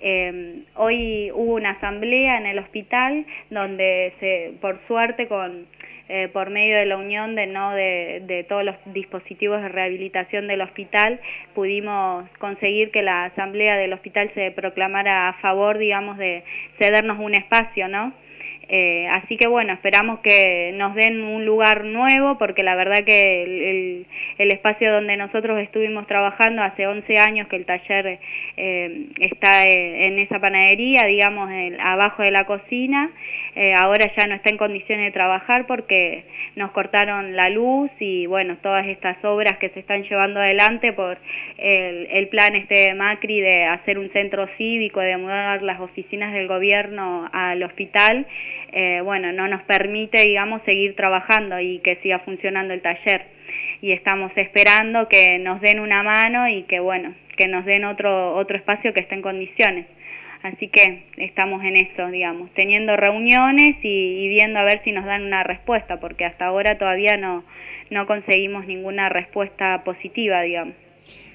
Hoy hubo una asamblea en el hospital donde por suerte por medio de la unión de todos los dispositivos de rehabilitación del hospital, pudimos conseguir que la asamblea del hospital se proclamara a favor, digamos, de cedernos un espacio, ¿no? Así que bueno, esperamos que nos den un lugar nuevo, porque la verdad que el espacio donde nosotros estuvimos trabajando hace 11 años que el taller está en esa panadería, digamos, abajo de la cocina, ahora ya no está en condiciones de trabajar porque nos cortaron la luz y bueno, todas estas obras que se están llevando adelante por el plan de Macri de hacer un centro cívico, de mudar las oficinas del gobierno al hospital, bueno, no nos permite, digamos, seguir trabajando y que siga funcionando el taller. Y estamos esperando que nos den una mano y que, bueno, que nos den otro espacio que esté en condiciones. Así que estamos en eso, digamos, teniendo reuniones y viendo a ver si nos dan una respuesta, porque hasta ahora todavía no conseguimos ninguna respuesta positiva, digamos.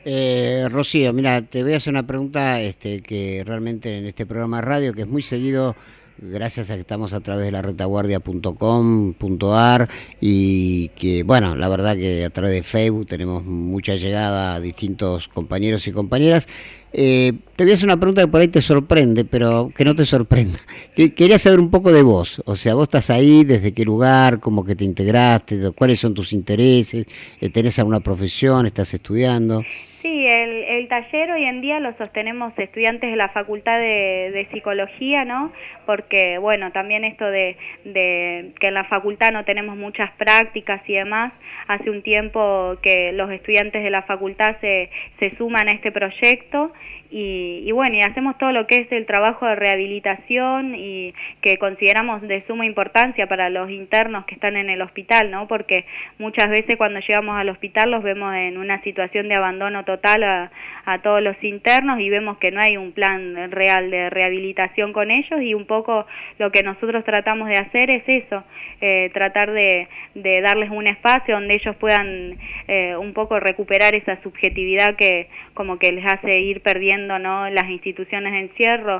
Rocío, mira, te voy a hacer una pregunta que realmente en este programa de radio, que es muy seguido, gracias a que estamos a través de la retaguardia.com.ar y que, bueno, la verdad que a través de Facebook tenemos mucha llegada a distintos compañeros y compañeras. Te voy a hacer una pregunta que por ahí te sorprende, pero que no te sorprenda. Quería saber un poco de vos, o sea, vos estás ahí, desde qué lugar, cómo que te integraste, cuáles son tus intereses, tenés alguna profesión, estás estudiando. Sí, el taller hoy en día lo sostenemos estudiantes de la Facultad de Psicología, ¿no? Porque, bueno, también esto de que en la facultad no tenemos muchas prácticas y demás, hace un tiempo que los estudiantes de la facultad se suman a este proyecto y bueno, y hacemos todo lo que es el trabajo de rehabilitación y que consideramos de suma importancia para los internos que están en el hospital, ¿no? Porque muchas veces cuando llegamos al hospital los vemos en una situación de abandono total a todos los internos y vemos que no hay un plan real de rehabilitación con ellos y un poco lo que nosotros tratamos de hacer es eso, tratar de darles un espacio donde ellos puedan un poco recuperar esa subjetividad que como que les hace ir perdiendo, ¿no?, las instituciones de encierro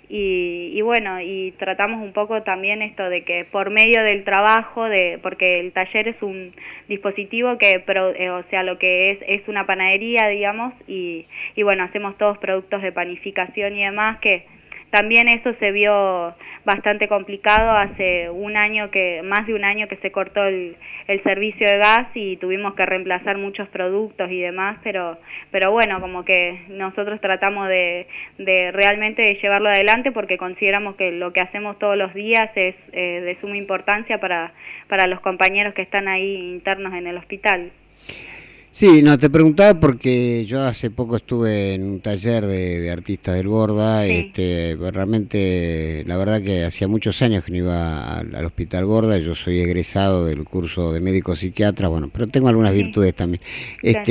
y bueno, y tratamos un poco también esto de que por medio del trabajo, porque el taller es un dispositivo que, o sea, lo que es una panadería, digamos, y bueno, hacemos todos productos de panificación y demás, que también eso se vio bastante complicado hace más de un año que se cortó el servicio de gas y tuvimos que reemplazar muchos productos y demás, pero bueno, como que nosotros tratamos de realmente llevarlo adelante porque consideramos que lo que hacemos todos los días es de suma importancia para los compañeros que están ahí internos en el hospital. Sí, no, te preguntaba porque yo hace poco estuve en un taller de artistas del Borda, sí. Realmente, la verdad que hacía muchos años que no iba al Hospital Borda, yo soy egresado del curso de médico psiquiatra, bueno, pero tengo algunas virtudes también. Claro.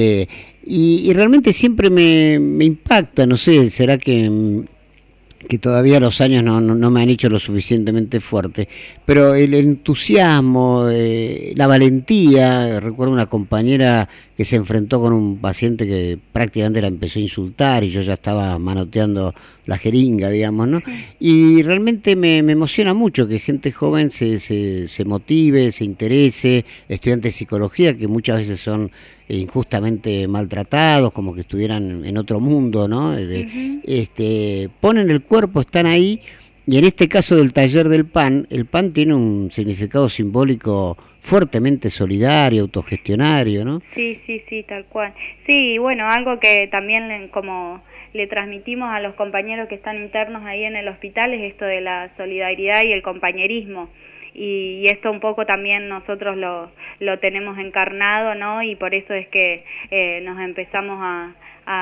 Y realmente siempre me impacta, no sé, será que todavía los años no me han hecho lo suficientemente fuerte, pero el entusiasmo, la valentía, recuerdo una compañera que se enfrentó con un paciente que prácticamente la empezó a insultar y yo ya estaba manoteando la jeringa, digamos, ¿no? Y realmente me emociona mucho que gente joven se motive, se interese, estudiantes de psicología que muchas veces son injustamente maltratados, como que estuvieran en otro mundo, ¿no? Ponen el cuerpo, están ahí, y en este caso del taller del pan, el pan tiene un significado simbólico fuertemente solidario, autogestionario, ¿no? Sí, tal cual. Sí, bueno, algo que también como le transmitimos a los compañeros que están internos ahí en el hospital es esto de la solidaridad y el compañerismo. Y esto un poco también nosotros lo tenemos encarnado, ¿no? Y por eso es que nos empezamos a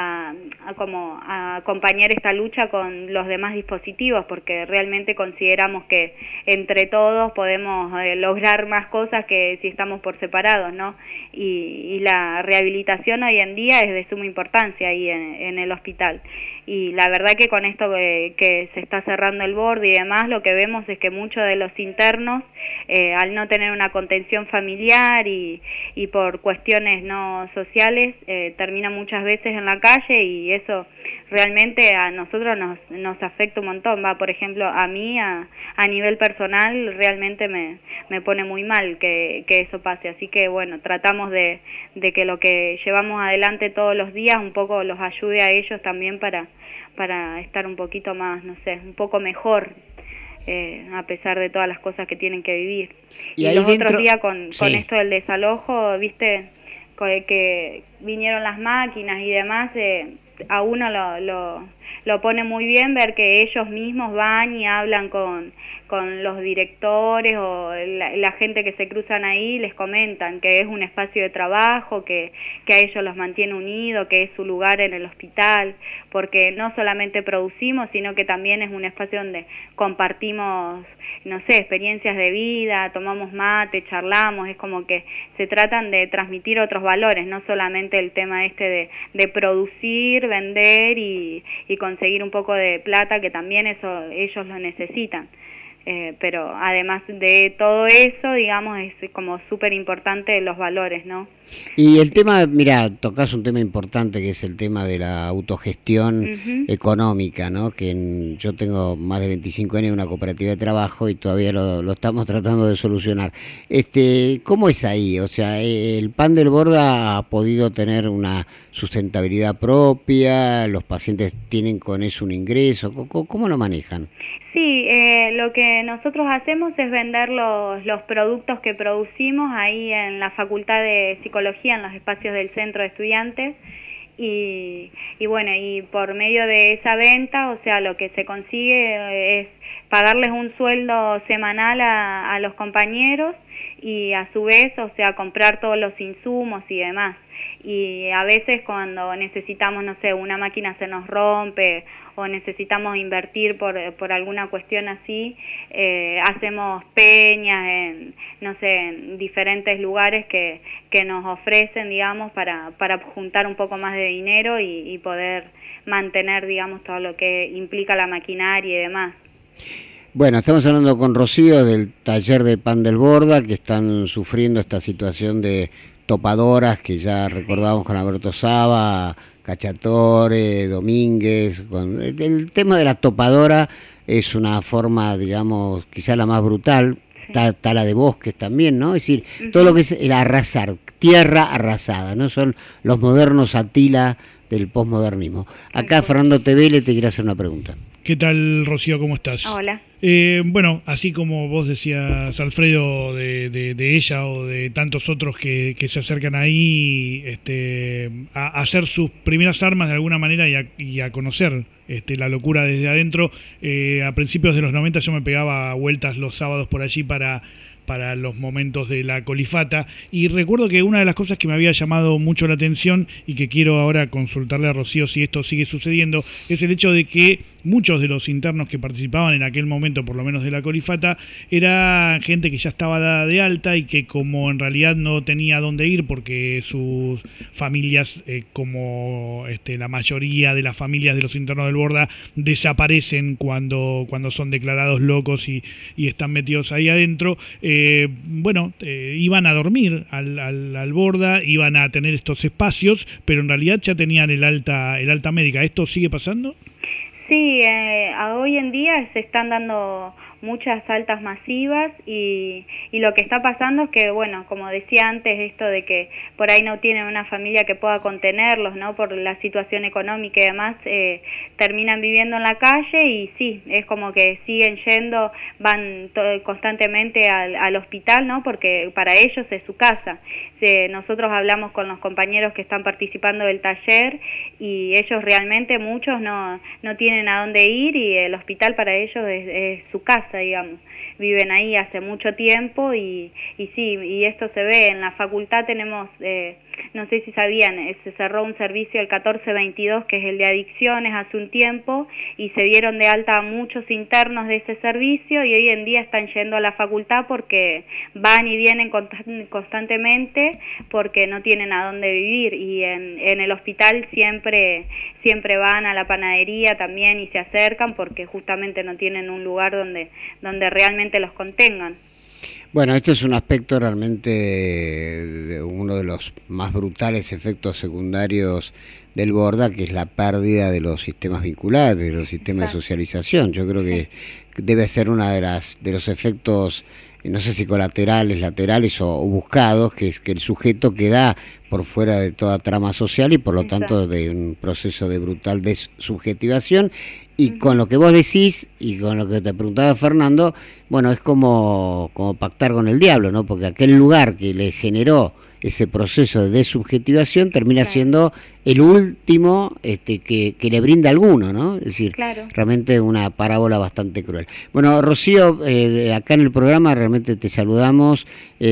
acompañar esta lucha con los demás dispositivos, porque realmente consideramos que entre todos podemos lograr más cosas que si estamos por separados, ¿no? Y la rehabilitación hoy en día es de suma importancia ahí en el hospital. Y la verdad que con esto que se está cerrando el borde y demás, lo que vemos es que muchos de los internos, al no tener una contención familiar y por cuestiones no sociales, terminan muchas veces en la calle y eso realmente a nosotros nos afecta un montón. Por ejemplo, a mí a nivel personal realmente me pone muy mal que eso pase. Así que bueno, tratamos de que lo que llevamos adelante todos los días un poco los ayude a ellos también para estar un poquito más, no sé, un poco mejor, a pesar de todas las cosas que tienen que vivir. Y los otros días con esto del desalojo, viste, que vinieron las máquinas y demás, a uno lo pone muy bien ver que ellos mismos van y hablan con los directores o la gente que se cruzan ahí, les comentan que es un espacio de trabajo, que a ellos los mantiene unidos, que es su lugar en el hospital, porque no solamente producimos, sino que también es un espacio donde compartimos, no sé, experiencias de vida, tomamos mate, charlamos, es como que se tratan de transmitir otros valores, no solamente el tema de producir, vender y conseguir un poco de plata, que también eso ellos lo necesitan. Pero además de todo eso, digamos, es como súper importante los valores, ¿no? Y el tema, mira, tocas un tema importante que es el tema de la autogestión económica, ¿no? Yo tengo más de 25 años en una cooperativa de trabajo y todavía lo estamos tratando de solucionar. ¿Cómo es ahí? O sea, ¿el Pan del Borda ha podido tener una sustentabilidad propia? ¿Los pacientes tienen con eso un ingreso? ¿Cómo lo manejan? Sí, lo que nosotros hacemos es vender los productos que producimos ahí en la Facultad de Psicología, en los espacios del Centro de Estudiantes, y bueno, y por medio de esa venta, o sea, lo que se consigue es pagarles un sueldo semanal a los compañeros y a su vez, o sea, comprar todos los insumos y demás. Y a veces cuando necesitamos, no sé, una máquina se nos rompe o necesitamos invertir por alguna cuestión así, hacemos peñas en, no sé, en diferentes lugares que nos ofrecen, digamos, para juntar un poco más de dinero y poder mantener, digamos, todo lo que implica la maquinaria y demás. Bueno, estamos hablando con Rocío del taller de Pan del Borda, que están sufriendo esta situación de topadoras que ya recordábamos con Alberto Saba, Cacciatore, Domínguez. El tema de la topadora es una forma, digamos, quizá la más brutal. Está la de bosques también, ¿no? Es decir, todo lo que es el arrasar, tierra arrasada, ¿no? Son los modernos Atila del posmodernismo. Acá Fernando Tevele te quiere hacer una pregunta. ¿Qué tal, Rocío? ¿Cómo estás? Hola. Bueno, así como vos decías, Alfredo, de ella o de tantos otros que se acercan ahí a hacer sus primeras armas de alguna manera y a conocer la locura desde adentro. A principios de los 90 yo me pegaba vueltas los sábados por allí para los momentos de la colifata, y recuerdo que una de las cosas que me había llamado mucho la atención y que quiero ahora consultarle a Rocío si esto sigue sucediendo, es el hecho de que muchos de los internos que participaban en aquel momento, por lo menos de la colifata, era gente que ya estaba dada de alta y que, como en realidad no tenía dónde ir porque sus familias, como la mayoría de las familias de los internos del Borda, desaparecen cuando son declarados locos y están metidos ahí adentro, iban a dormir al Borda, iban a tener estos espacios, pero en realidad ya tenían el alta médica. ¿Esto sigue pasando? Sí, hoy en día se están dando muchas altas masivas y lo que está pasando es que, bueno, como decía antes, esto de que por ahí no tienen una familia que pueda contenerlos, ¿no? Por la situación económica y demás, terminan viviendo en la calle y sí, es como que siguen yendo, van constantemente al hospital, ¿no? Porque para ellos es su casa. Nosotros hablamos con los compañeros que están participando del taller y ellos realmente, muchos no tienen a dónde ir y el hospital para ellos es su casa, digamos. Viven ahí hace mucho tiempo y sí, y esto se ve. En la facultad tenemos, no sé si sabían, se cerró un servicio el 1422, que es el de adicciones, hace un tiempo, y se dieron de alta a muchos internos de ese servicio y hoy en día están yendo a la facultad porque van y vienen constantemente porque no tienen a dónde vivir, y en el hospital siempre van a la panadería también y se acercan porque justamente no tienen un lugar donde realmente los contengan. Bueno, esto es un aspecto realmente uno de los más brutales efectos secundarios del Borda, que es la pérdida de los sistemas vinculares, de los sistemas de socialización. Yo creo que debe ser una de los efectos, no sé si colaterales, laterales o buscados, que es que el sujeto queda por fuera de toda trama social y por lo tanto de un proceso de brutal desubjetivación. Y con lo que vos decís y con lo que te preguntaba Fernando, bueno, es como pactar con el diablo, ¿no? Porque aquel lugar que le generó ese proceso de desubjetivación termina siendo el último que le brinda alguno, ¿no? Es decir, realmente una parábola bastante cruel. Bueno, Rocío, acá en el programa realmente te saludamos,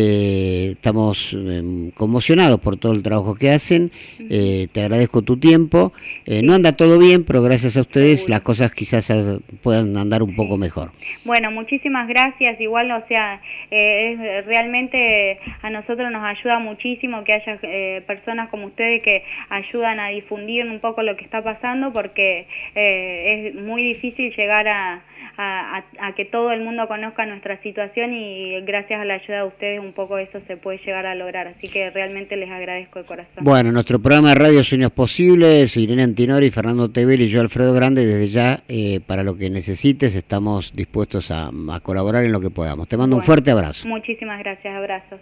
estamos conmocionados por todo el trabajo que hacen, te agradezco tu tiempo, no anda todo bien, pero gracias a ustedes las cosas quizás puedan andar un poco mejor. Bueno, muchísimas gracias, igual, o sea, realmente a nosotros nos ayuda muchísimo que haya personas como ustedes que ayudan a difundir un poco lo que está pasando, porque es muy difícil llegar a a que todo el mundo conozca nuestra situación, y gracias a la ayuda de ustedes un poco eso se puede llegar a lograr, así que realmente les agradezco de corazón. Bueno, nuestro programa de radio Sueños Posibles, Irene Antinori, Fernando Tevere y yo, Alfredo Grande, desde ya, para lo que necesites, estamos dispuestos a colaborar en lo que podamos. Te mando un fuerte abrazo. Muchísimas gracias, abrazos.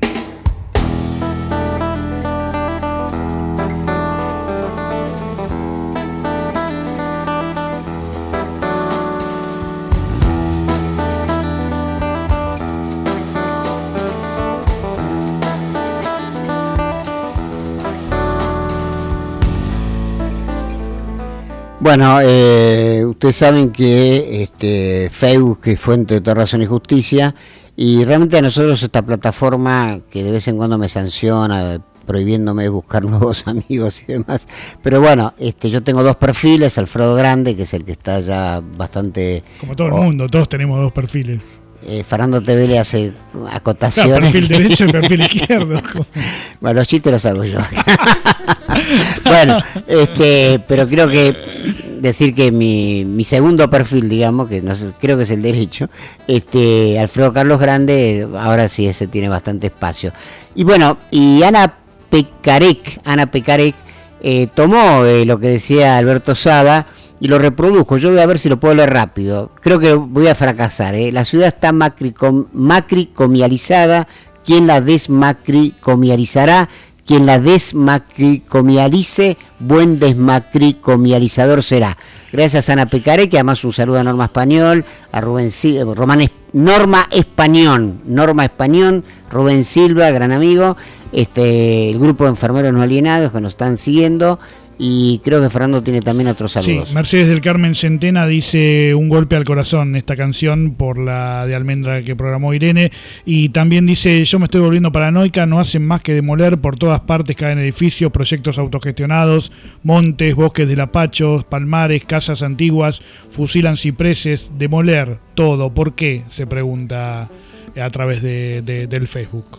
Bueno, ustedes saben que Facebook es fuente de toda razón y justicia, y realmente a nosotros esta plataforma que de vez en cuando me sanciona prohibiéndome buscar nuevos amigos y demás, pero bueno, yo tengo 2 perfiles, Alfredo Grande, que es el que está ya bastante... Como todo el mundo, todos tenemos 2 perfiles. Fernando Tevele hace acotaciones. Claro, perfil derecho y perfil izquierdo. Bueno, los chistes los hago yo. Bueno, pero creo que decir que mi segundo perfil, digamos, que no sé, creo que es el derecho, Alfredo Carlos Grande, ahora sí ese tiene bastante espacio. Y bueno, y Ana Pecarec tomó lo que decía Alberto Saba y lo reprodujo. Yo voy a ver si lo puedo leer rápido. Creo que voy a fracasar. La ciudad está macricomializada. ¿Quién la desmacricomializará? Quien la desmacricomialice, buen desmacricomializador será. Gracias a Ana Pecaré, que además un saludo a Norma Español, a Norma Español, Rubén Silva, gran amigo, el grupo de enfermeros no alienados que nos están siguiendo. Y creo que Fernando tiene también otros saludos. Sí, Mercedes del Carmen Centena dice un golpe al corazón esta canción por la de Almendra que programó Irene. Y también dice, yo me estoy volviendo paranoica, no hacen más que demoler, por todas partes caen edificios, proyectos autogestionados, montes, bosques de lapachos, palmares, casas antiguas, fusilan cipreses, demoler todo. ¿Por qué? Se pregunta a través del Facebook.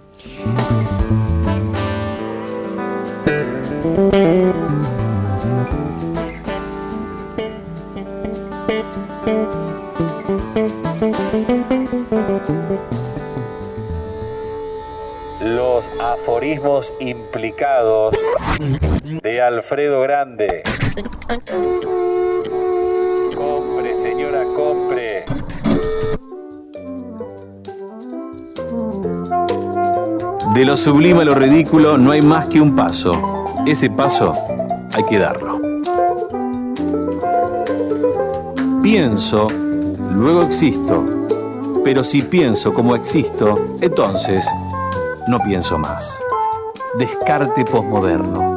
Los aforismos implicados de Alfredo Grande. Compre, señora, compre. De lo sublime a lo ridículo no hay más que un paso. Ese paso hay que darlo. Pienso, luego existo. Pero si pienso como existo, entonces no pienso más. Descarte posmoderno.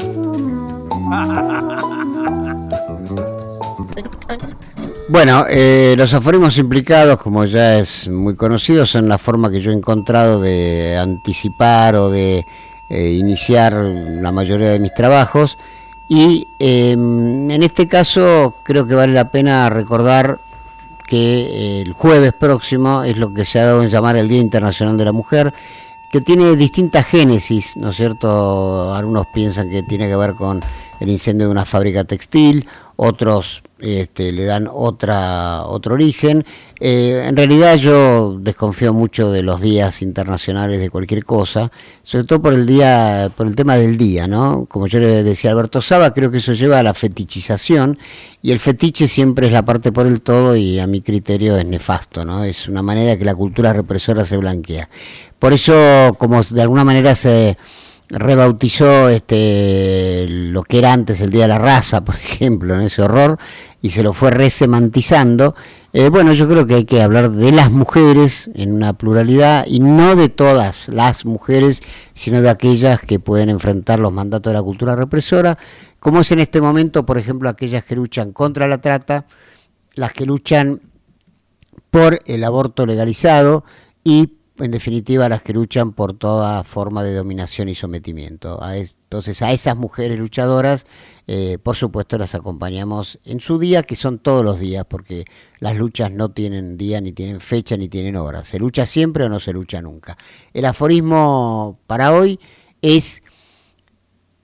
Bueno, los aforismos implicados, como ya es muy conocido, son la forma que yo he encontrado de anticipar o de iniciar la mayoría de mis trabajos, y en este caso creo que vale la pena recordar que el jueves próximo es lo que se ha dado en llamar el Día Internacional de la Mujer, que tiene distintas génesis, ¿no es cierto? Algunos piensan que tiene que ver con el incendio de una fábrica textil, otros le dan otro origen. En realidad yo desconfío mucho de los días internacionales de cualquier cosa, sobre todo por el tema del día, ¿no? Como yo le decía a Alberto Saba, creo que eso lleva a la fetichización, y el fetiche siempre es la parte por el todo, y a mi criterio es nefasto, ¿no? Es una manera que la cultura represora se blanquea. Por eso, como de alguna manera se rebautizó lo que era antes el Día de la Raza, por ejemplo, en ese horror, y se lo fue resemantizando. Bueno, yo creo que hay que hablar de las mujeres en una pluralidad, y no de todas las mujeres, sino de aquellas que pueden enfrentar los mandatos de la cultura represora, como es en este momento, por ejemplo, aquellas que luchan contra la trata, las que luchan por el aborto legalizado, y en definitiva las que luchan por toda forma de dominación y sometimiento. Entonces a esas mujeres luchadoras, por supuesto las acompañamos en su día, que son todos los días, porque las luchas no tienen día, ni tienen fecha, ni tienen hora. Se lucha siempre o no se lucha nunca. El aforismo para hoy es: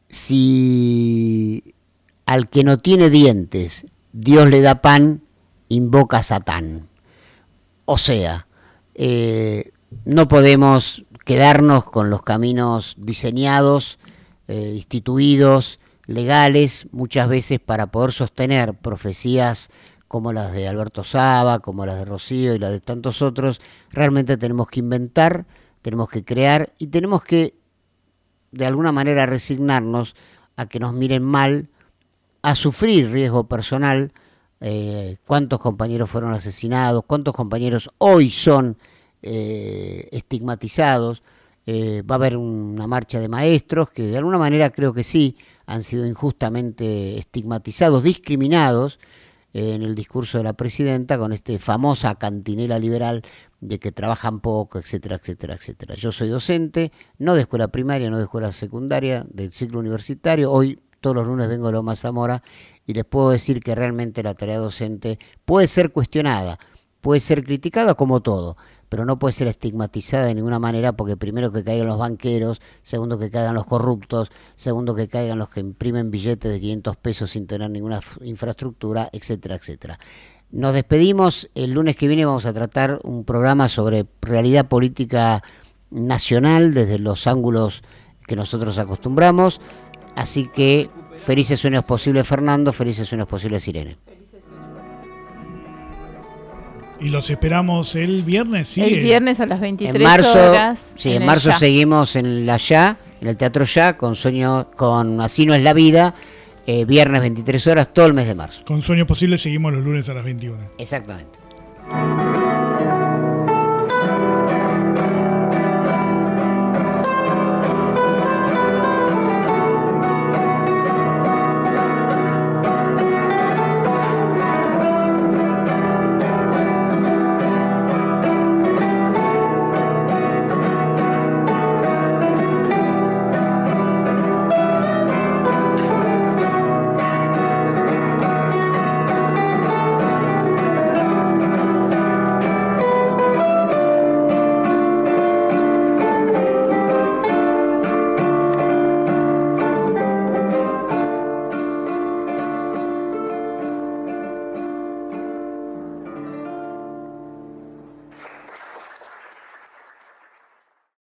si al que no tiene dientes Dios le da pan, invoca a Satán. O sea, no podemos quedarnos con los caminos diseñados, instituidos, legales, muchas veces para poder sostener profecías como las de Alberto Saba, como las de Rocío y las de tantos otros. Realmente tenemos que inventar, tenemos que crear y tenemos que de alguna manera resignarnos a que nos miren mal, a sufrir riesgo personal. Cuántos compañeros fueron asesinados, cuántos compañeros hoy son estigmatizados. Va a haber una marcha de maestros que de alguna manera creo que sí han sido injustamente estigmatizados, discriminados en el discurso de la presidenta con esta famosa cantinela liberal de que trabajan poco, etcétera, etcétera, etcétera. Yo soy docente, no de escuela primaria, no de escuela secundaria, del ciclo universitario. Hoy todos los lunes vengo a Loma Zamora y les puedo decir que realmente la tarea docente puede ser cuestionada, puede ser criticada como todo, pero no puede ser estigmatizada de ninguna manera, porque primero que caigan los banqueros, segundo que caigan los corruptos, segundo que caigan los que imprimen billetes de 500 pesos sin tener ninguna infraestructura, etcétera, etcétera. Nos despedimos, el lunes que viene vamos a tratar un programa sobre realidad política nacional desde los ángulos que nosotros acostumbramos, así que felices sueños posibles Fernando, felices sueños posibles Irene. Y los esperamos el viernes, ¿sí? El viernes a las 23 en marzo, horas. Sí, en marzo seguimos en la Ya, en el Teatro Ya, con Así no es la vida, viernes 23 horas, todo el mes de marzo. Con Sueños Posibles seguimos los lunes a las 21. Exactamente.